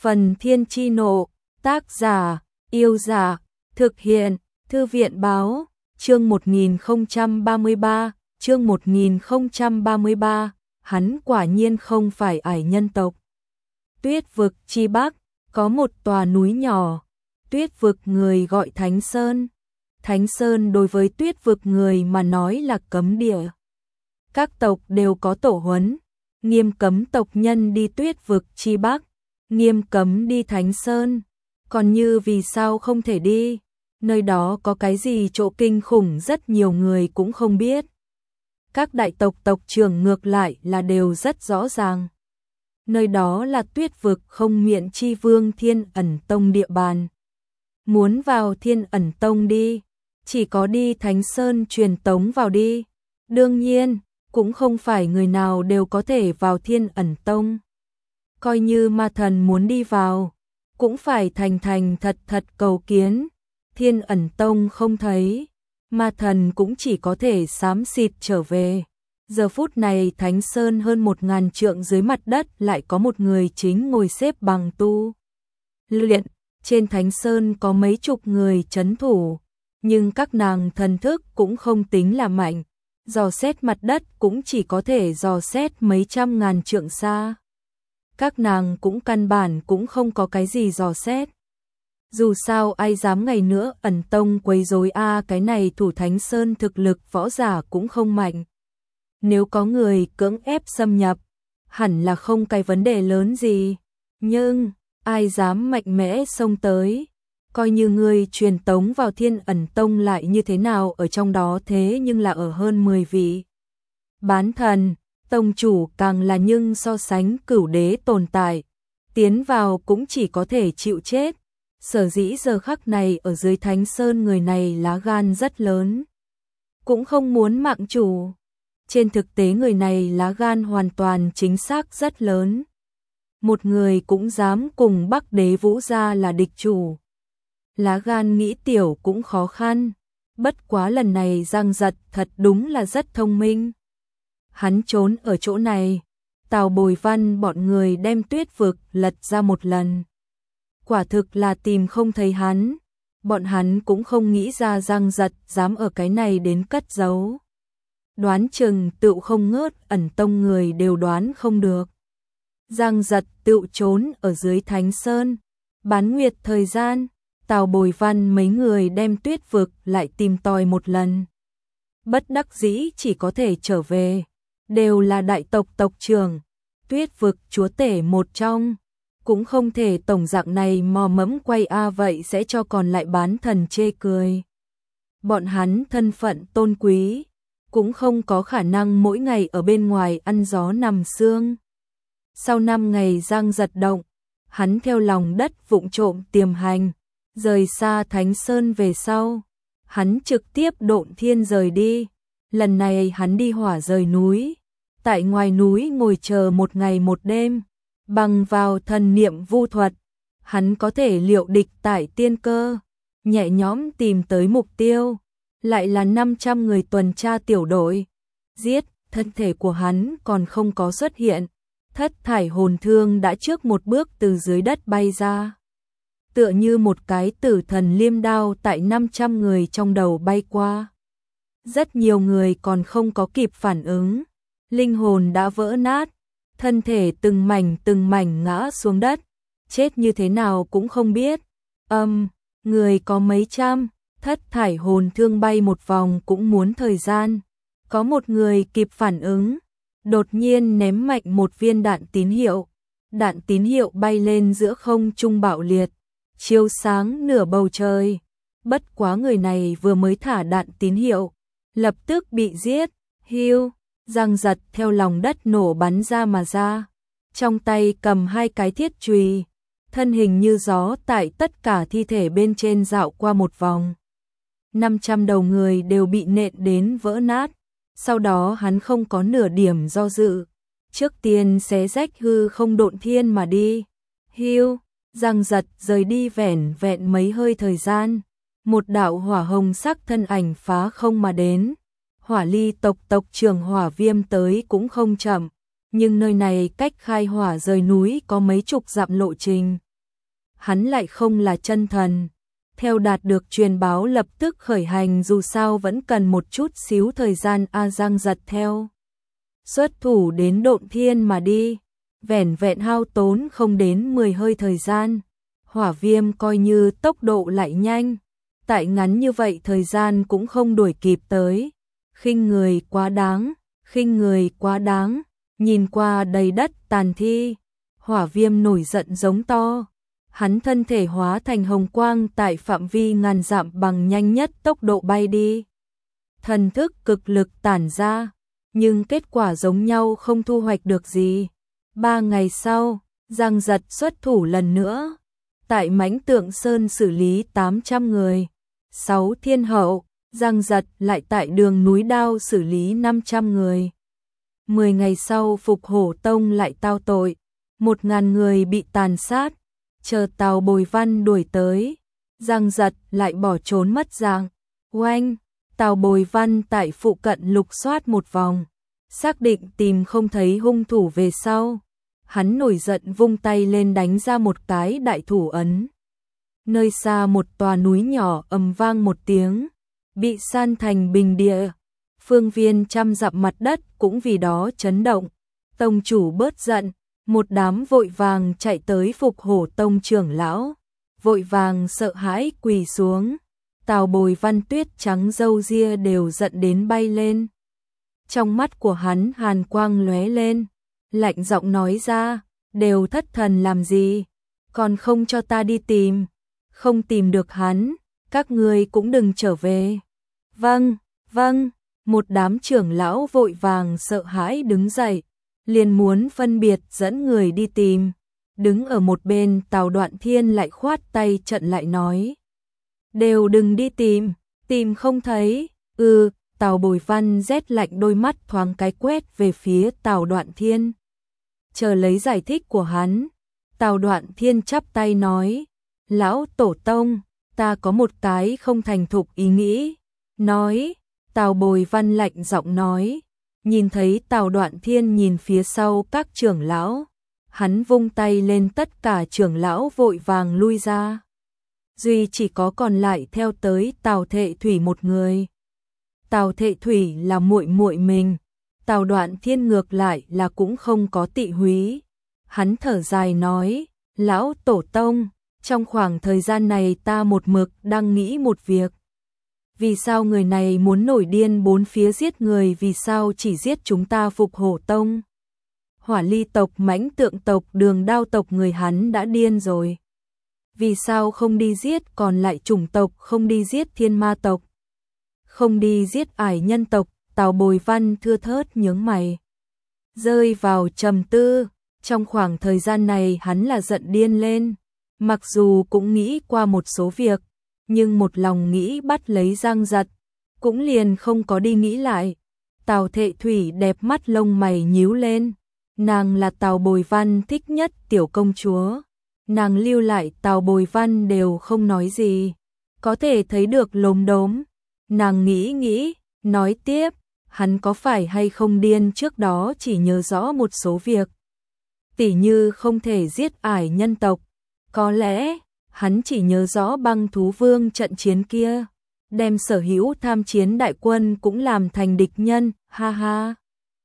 Phần Thiên Chi Nộ, tác giả, Yêu Giả, thực hiện, Thư viện Báo, chương 1033, hắn quả nhiên không phải ải nhân tộc. Tuyết vực chi bắc, có một tòa núi nhỏ, tuyết vực người gọi Thánh Sơn. Thánh Sơn đối với tuyết vực người mà nói là cấm địa. Các tộc đều có tổ huấn, nghiêm cấm tộc nhân đi tuyết vực chi bắc, nghiêm cấm đi Thánh Sơn. Còn như vì sao không thể đi, nơi đó có cái gì chỗ kinh khủng rất nhiều người cũng không biết. Các đại tộc tộc trưởng ngược lại là đều rất rõ ràng. Nơi đó là tuyết vực không miện chi vương Thiên Ẩn Tông địa bàn. Muốn vào Thiên Ẩn Tông đi, chỉ có đi Thánh Sơn truyền tống vào đi. Đương nhiên, cũng không phải người nào đều có thể vào Thiên Ẩn Tông. Coi như ma thần muốn đi vào, cũng phải thành thành thật thật cầu kiến. Thiên Ẩn Tông không thấy, ma thần cũng chỉ có thể xám xịt trở về. Giờ phút này Thánh Sơn hơn 1000 trượng dưới mặt đất lại có một người chính ngồi xếp bằng tu luyện. Trên Thánh Sơn có mấy chục người trấn thủ, nhưng các nàng thần thức cũng không tính là mạnh. Dò xét mặt đất cũng chỉ có thể dò xét mấy trăm ngàn trượng xa. Các nàng cũng căn bản cũng không có cái gì dò xét. Dù sao ai dám ngày nữa Ẩn Tông quấy rối cái này thủ Thánh Sơn thực lực võ giả cũng không mạnh. Nếu có người cưỡng ép xâm nhập, hẳn là không cái vấn đề lớn gì. Nhưng, ai dám mạnh mẽ xông tới, coi như người truyền tống vào Thiên Ẩn Tông lại như thế nào ở trong đó thế nhưng là ở hơn 10 vị. Bán thần, tông chủ càng là nhưng so sánh cửu đế tồn tại, tiến vào cũng chỉ có thể chịu chết. Sở dĩ giờ khắc này ở dưới Thánh Sơn người này lá gan rất lớn, cũng không muốn mạng chủ. Trên thực tế người này lá gan hoàn toàn chính xác rất lớn. Một người cũng dám cùng Bắc Đế Vũ gia là địch chủ. Lá gan nghĩ tiểu cũng khó khăn. Bất quá lần này Giang Giật thật đúng là rất thông minh. Hắn trốn ở chỗ này, Tào Bồi Văn bọn người đem tuyết vực lật ra một lần. Quả thực là tìm không thấy hắn. Bọn hắn cũng không nghĩ ra Giang Giật dám ở cái này đến cất giấu. Đoán chừng tựu không ngớt Ẩn Tông người đều đoán không được. Giang Giật tựu trốn ở dưới Thánh Sơn. Bán nguyệt thời gian, Tào Bồi Văn mấy người đem tuyết vực lại tìm tòi một lần. Bất đắc dĩ chỉ có thể trở về. Đều là đại tộc tộc trưởng, tuyết vực chúa tể một trong. Cũng không thể tổng dạng này mò mẫm quay vậy sẽ cho còn lại bán thần chê cười. Bọn hắn thân phận tôn quý, cũng không có khả năng mỗi ngày ở bên ngoài ăn gió nằm sương. Sau 5 ngày Giang Giật động, hắn theo lòng đất vụng trộm tiềm hành, rời xa Thánh Sơn về sau. Hắn trực tiếp độn thiên rời đi. Lần này hắn đi hỏa rời núi, tại ngoài núi ngồi chờ 1 ngày 1 đêm. Bằng vào thần niệm vu thuật, hắn có thể liệu địch tại tiên cơ, nhẹ nhõm tìm tới mục tiêu. Lại là 500 người tuần tra tiểu đội. Giết, thân thể của hắn còn không có xuất hiện. Thất thải hồn thương đã trước một bước từ dưới đất bay ra. Tựa như một cái tử thần liêm đao tại 500 người trong đầu bay qua. Rất nhiều người còn không có kịp phản ứng. Linh hồn đã vỡ nát. Thân thể từng mảnh ngã xuống đất. Chết như thế nào cũng không biết. Người có mấy trăm. Thất thải hồn thương bay một vòng cũng muốn thời gian. Có một người kịp phản ứng, đột nhiên ném mạnh một viên đạn tín hiệu. Đạn tín hiệu bay lên giữa không trung bạo liệt, chiếu sáng nửa bầu trời. Bất quá người này vừa mới thả đạn tín hiệu, lập tức bị giết. Hiu, Giang Giật theo lòng đất nổ bắn ra mà ra. Trong tay cầm 2 cái thiết chùy, thân hình như gió tại tất cả thi thể bên trên dạo qua một vòng. 500 đầu người đều bị nện đến vỡ nát. Sau đó hắn không có nửa điểm do dự, trước tiên xé rách hư không độn thiên mà đi. Hiu, Giang Giật rời đi vẻn vẹn mấy hơi thời gian, một đạo hỏa hồng sắc thân ảnh phá không mà đến. Hỏa Ly tộc tộc trưởng Hỏa Viêm tới cũng không chậm, nhưng nơi này cách khai hỏa rời núi có mấy chục dặm lộ trình, hắn lại không là chân thần. Theo đạt được truyền báo lập tức khởi hành, dù sao vẫn cần một chút xíu thời gian. Giang Giật theo xuất thủ đến Độn Thiên mà đi, vẻn vẹn hao tốn không đến 10 hơi thời gian. Hỏa Viêm coi như tốc độ lại nhanh, tại ngắn như vậy thời gian cũng không đuổi kịp tới. Khinh người quá đáng, khinh người quá đáng. Nhìn qua đầy đất tàn thi, Hỏa Viêm nổi giận giống to. Hắn thân thể hóa thành hồng quang tại phạm vi ngàn dặm bằng nhanh nhất tốc độ bay đi. Thần thức cực lực tản ra, nhưng kết quả giống nhau, không thu hoạch được gì. 3 ngày sau, Giang Giật xuất thủ lần nữa, tại Mãnh Tượng Sơn xử lý 800 người. 6 thiên hậu, Giang Giật lại tại Đường Núi Đao xử lý 500 người. 10 ngày sau, Phục Hổ Tông lại tao tội, 1000 người bị tàn sát. Chờ Tào Bồi Văn đuổi tới, Giang Giật lại bỏ trốn mất dạng. Oanh, Tào Bồi Văn tại phụ cận lục soát một vòng, xác định tìm không thấy hung thủ về sau. Hắn nổi giận vung tay lên đánh ra một cái đại thủ ấn. Nơi xa một tòa núi nhỏ ầm vang một tiếng, bị san thành bình địa. Phương viên trăm dặm mặt đất cũng vì đó chấn động. Tông chủ bớt giận, một đám vội vàng chạy tới Phục Hổ Tông trưởng lão, vội vàng sợ hãi quỳ xuống. Tào Bồi Văn tuyết trắng râu ria đều giận đến bay lên. Trong mắt của hắn hàn quang lóe lên, lạnh giọng nói ra, đều thất thần làm gì, còn không cho ta đi tìm. Không tìm được hắn, các ngươi cũng đừng trở về. Vâng, vâng, một đám trưởng lão vội vàng sợ hãi đứng dậy, liền muốn phân biệt dẫn người đi tìm. Đứng ở một bên Tào Đoạn Thiên lại khoát tay trận lại nói, đều đừng đi tìm, tìm không thấy. Tào Bồi Văn rét lạnh đôi mắt thoáng cái quét về phía Tào Đoạn Thiên. Chờ lấy giải thích của hắn, Tào Đoạn Thiên chắp tay nói, lão tổ tông, ta có một cái không thành thục ý nghĩ. Nói, Tào Bồi Văn lạnh giọng nói, nhìn thấy Tào Đoạn Thiên nhìn phía sau các trưởng lão, hắn vung tay lên, tất cả trưởng lão vội vàng lui ra. Duy chỉ có còn lại theo tới Tào Thệ Thủy một người. Tào Thệ Thủy là muội muội mình, Tào Đoạn Thiên ngược lại là cũng không có tị húy. Hắn thở dài nói, lão tổ tông, trong khoảng thời gian này ta một mực đang nghĩ một việc. Vì sao người này muốn nổi điên bốn phía giết người, vì sao chỉ giết chúng ta Phục Hổ Tông? Hỏa Ly tộc, Mãnh Tượng tộc, Đường Đao tộc người hắn đã điên rồi. Vì sao không đi giết còn lại chủng tộc, không đi giết Thiên Ma tộc, không đi giết Ải Nhân tộc? Tào Bồi Văn thưa thớt nhướng mày, rơi vào trầm tư. Trong khoảng thời gian này hắn là giận điên lên, mặc dù cũng nghĩ qua một số việc, nhưng một lòng nghĩ bắt lấy Giang Giật, cũng liền không có đi nghĩ lại. Tào Thệ Thủy đẹp mắt lông mày nhíu lên, nàng là Tào Bồi Văn thích nhất tiểu công chúa, nàng lưu lại Tào Bồi Văn đều không nói gì, có thể thấy được lốm đốm. Nàng nghĩ, nói tiếp, hắn có phải hay không điên, trước đó chỉ nhớ rõ một số việc, tỉ như không thể giết Ải Nhân tộc, có lẽ hắn chỉ nhớ rõ Băng Thú Vương trận chiến kia, đem sở hữu tham chiến đại quân cũng làm thành địch nhân, ha ha.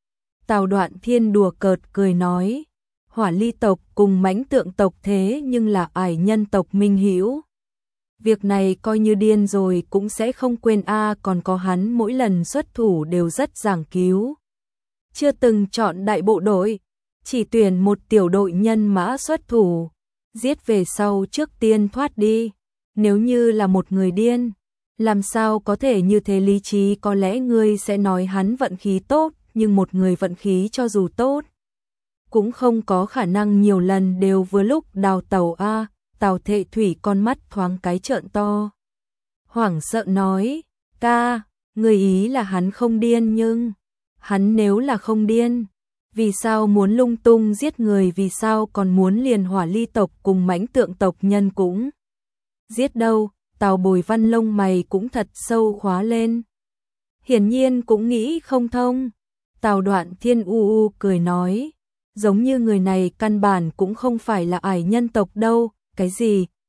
Tào Đoạn Thiên đùa cợt cười nói, Hỏa Ly tộc cùng Mãnh Tượng tộc thế nhưng là Ải Nhân tộc minh hữu. Việc này coi như điên rồi cũng sẽ không quên còn có hắn mỗi lần xuất thủ đều rất giảng cứu. Chưa từng chọn đại bộ đội, chỉ tuyển một tiểu đội nhân mã xuất thủ, giết về sau trước tiên thoát đi. Nếu như là một người điên, làm sao có thể như thế lý trí? Có lẽ ngươi sẽ nói hắn vận khí tốt, nhưng một người vận khí cho dù tốt, cũng không có khả năng nhiều lần đều vừa lúc đào tẩu a. Tào Thệ Thủy con mắt thoáng cái trợn to, hoảng sợ nói, ca, người ý là hắn không điên, nhưng hắn nếu là không điên, vì sao muốn lung tung giết người, vì sao còn muốn liền Hỏa Ly tộc cùng Mãnh Tượng tộc nhân cũng giết đâu? Tào Bồi Văn lông mày cũng thật sâu khóa lên, hiển nhiên cũng nghĩ không thông. Tào Đoạn Thiên u cười nói, giống như người này căn bản cũng không phải là Ải Nhân tộc đâu. Cái gì?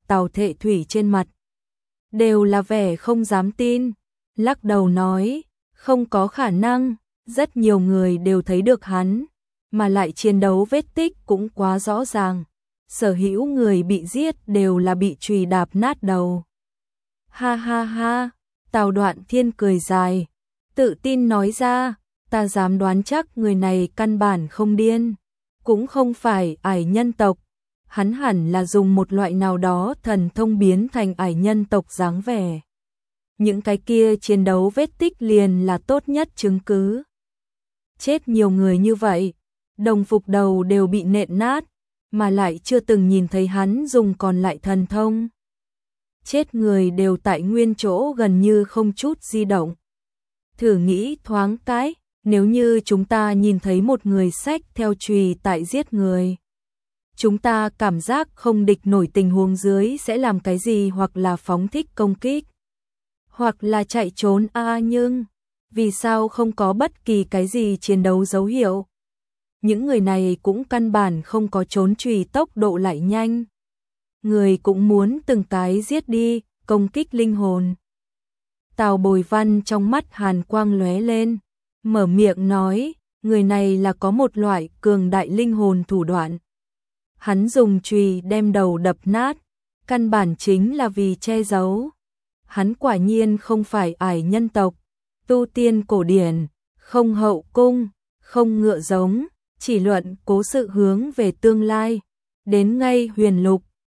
Tào Thệ Thủy trên mặt đều là vẻ không dám tin, lắc đầu nói, không có khả năng, rất nhiều người đều thấy được hắn, mà lại chiến đấu vết tích cũng quá rõ ràng, sở hữu người bị giết đều là bị chùy đạp nát đầu. Ha ha ha, Tào Đoạn Thiên cười dài, tự tin nói ra, ta dám đoán chắc người này căn bản không điên, cũng không phải ải nhân tộc, hắn hẳn là dùng một loại nào đó thần thông biến thành ải nhân tộc dáng vẻ. Những cái kia chiến đấu vết tích liền là tốt nhất chứng cứ. Chết nhiều người như vậy, đồng phục đầu đều bị nện nát, mà lại chưa từng nhìn thấy hắn dùng còn lại thần thông. Chết người đều tại nguyên chỗ gần như không chút di động. Thử nghĩ thoáng cái, nếu như chúng ta nhìn thấy một người xách theo chùy tại giết người, chúng ta cảm giác không địch nổi tình huống dưới sẽ làm cái gì, hoặc là phóng thích công kích, hoặc là chạy trốn nhưng vì sao không có bất kỳ cái gì chiến đấu dấu hiệu? Những người này cũng căn bản không có trốn chùy, tốc độ lại nhanh. Người cũng muốn từng cái giết đi, công kích linh hồn. Tào Bồi Văn trong mắt hàn quang lóe lên, mở miệng nói, người này là có một loại cường đại linh hồn thủ đoạn. Hắn dùng chùy đem đầu đập nát, căn bản chính là vì che giấu. Hắn quả nhiên không phải ải nhân tộc, tu tiên cổ điển, không hậu cung, không ngựa giống, chỉ luận cố sự hướng về tương lai. Đến ngay huyền lục,